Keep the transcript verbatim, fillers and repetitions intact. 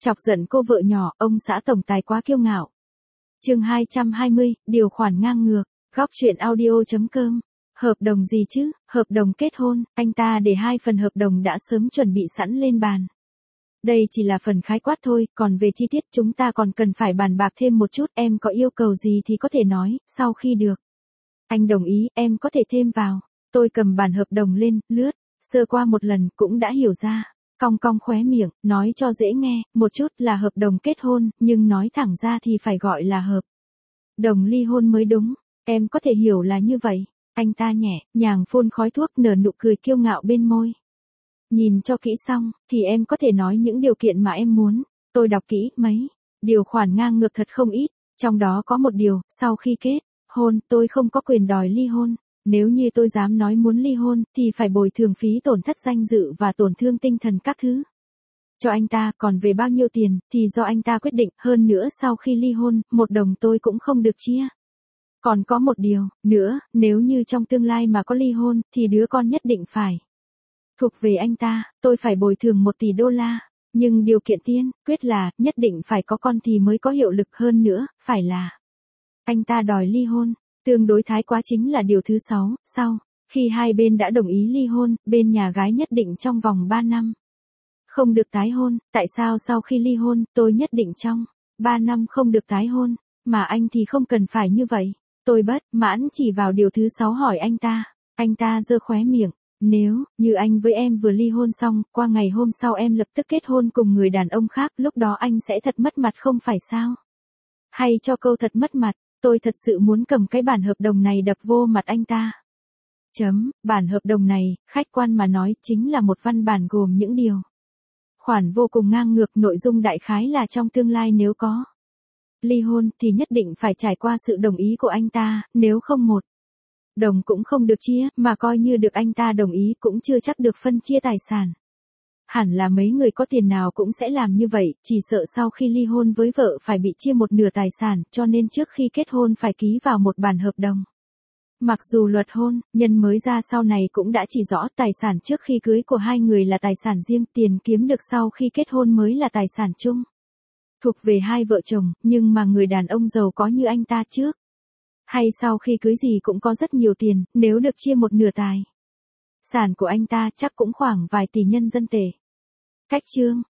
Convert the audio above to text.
Chọc giận cô vợ nhỏ, ông xã tổng tài quá kiêu ngạo. Chương hai trăm hai mươi, điều khoản ngang ngược. Góc truyện audio chấm com. Hợp đồng gì chứ? Hợp đồng kết hôn, anh ta để hai phần hợp đồng đã sớm chuẩn bị sẵn lên bàn. Đây chỉ là phần khái quát thôi, còn về chi tiết chúng ta còn cần phải bàn bạc thêm một chút, em có yêu cầu gì thì có thể nói, sau khi được. Anh đồng ý, em có thể thêm vào. Tôi cầm bản hợp đồng lên, lướt, sơ qua một lần cũng đã hiểu ra. Cong cong khóe miệng, nói cho dễ nghe, một chút là hợp đồng kết hôn, nhưng nói thẳng ra thì phải gọi là hợp đồng ly hôn mới đúng. Em có thể hiểu là như vậy. Anh ta nhẹ, nhàng phun khói thuốc nở nụ cười kiêu ngạo bên môi. Nhìn cho kỹ xong, thì em có thể nói những điều kiện mà em muốn. Tôi đọc kỹ, mấy điều khoản ngang ngược thật không ít, trong đó có một điều, sau khi kết hôn, tôi không có quyền đòi ly hôn. Nếu như tôi dám nói muốn ly hôn, thì phải bồi thường phí tổn thất danh dự và tổn thương tinh thần các thứ cho anh ta, còn về bao nhiêu tiền, thì do anh ta quyết định, hơn nữa sau khi ly hôn, một đồng tôi cũng không được chia. Còn có một điều nữa, nếu như trong tương lai mà có ly hôn, thì đứa con nhất định phải thuộc về anh ta, tôi phải bồi thường một tỷ đô la. Nhưng điều kiện tiên quyết là, nhất định phải có con thì mới có hiệu lực, hơn nữa, phải là anh ta đòi ly hôn. Tương đối thái quá chính là điều thứ sáu, sau khi hai bên đã đồng ý ly hôn, bên nhà gái nhất định trong vòng ba năm không được tái hôn. Tại sao sau khi ly hôn, tôi nhất định trong ba năm không được tái hôn, mà anh thì không cần phải như vậy? Tôi bất mãn chỉ vào điều thứ sáu hỏi anh ta. Anh ta giơ khóe miệng. Nếu như anh với em vừa ly hôn xong, qua ngày hôm sau em lập tức kết hôn cùng người đàn ông khác, lúc đó anh sẽ thật mất mặt không phải sao? Hay cho câu thật mất mặt? Tôi thật sự muốn cầm cái bản hợp đồng này đập vô mặt anh ta. Chấm, bản hợp đồng này, khách quan mà nói, chính là một văn bản gồm những điều khoản vô cùng ngang ngược, nội dung đại khái là trong tương lai nếu có ly hôn thì nhất định phải trải qua sự đồng ý của anh ta, nếu không một đồng cũng không được chia, mà coi như được anh ta đồng ý cũng chưa chắc được phân chia tài sản. Hẳn là mấy người có tiền nào cũng sẽ làm như vậy, chỉ sợ sau khi ly hôn với vợ phải bị chia một nửa tài sản, cho nên trước khi kết hôn phải ký vào một bản hợp đồng. Mặc dù luật hôn nhân mới ra sau này cũng đã chỉ rõ tài sản trước khi cưới của hai người là tài sản riêng, tiền kiếm được sau khi kết hôn mới là tài sản chung thuộc về hai vợ chồng, nhưng mà người đàn ông giàu có như anh ta trước hay sau khi cưới gì cũng có rất nhiều tiền, nếu được chia một nửa tài sản của anh ta chắc cũng khoảng vài tỷ nhân dân tệ. Cách chương